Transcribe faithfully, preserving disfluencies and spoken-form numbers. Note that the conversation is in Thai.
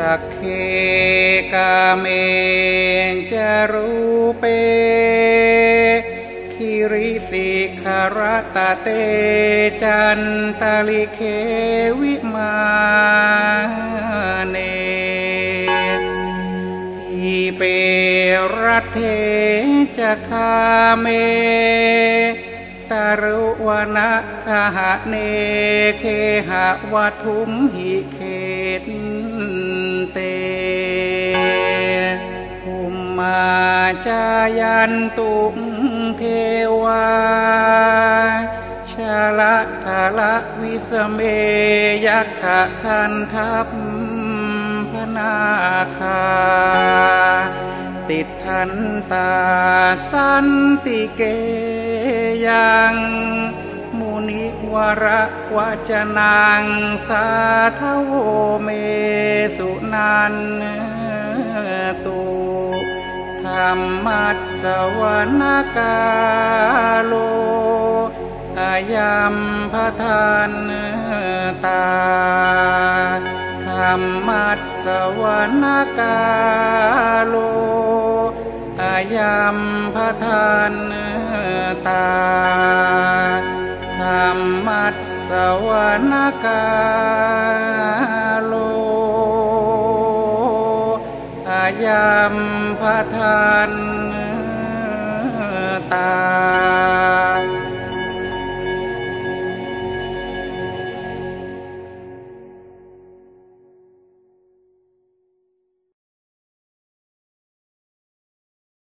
สักเคกาเมจารูเปคิริสิขารตะเตจันตาลิเควิมาเนทีเปรัตเทจคาเมตารุวนะคหะเนเคหะวัทุมหิเขตเตภูมิมาจายันตุเทวาชาละทาละวิสเมยักขะคันทัพพนาคาติดทันตาสันติเกยังมุนิวระวจนังสาทโวเมสุนันตุธรรมัสสวนกาโลอายัมพทานตาธรรมัสสวนกาโลอายัมพทานตาธรรมัสสวนกาโลอายัมพทานตา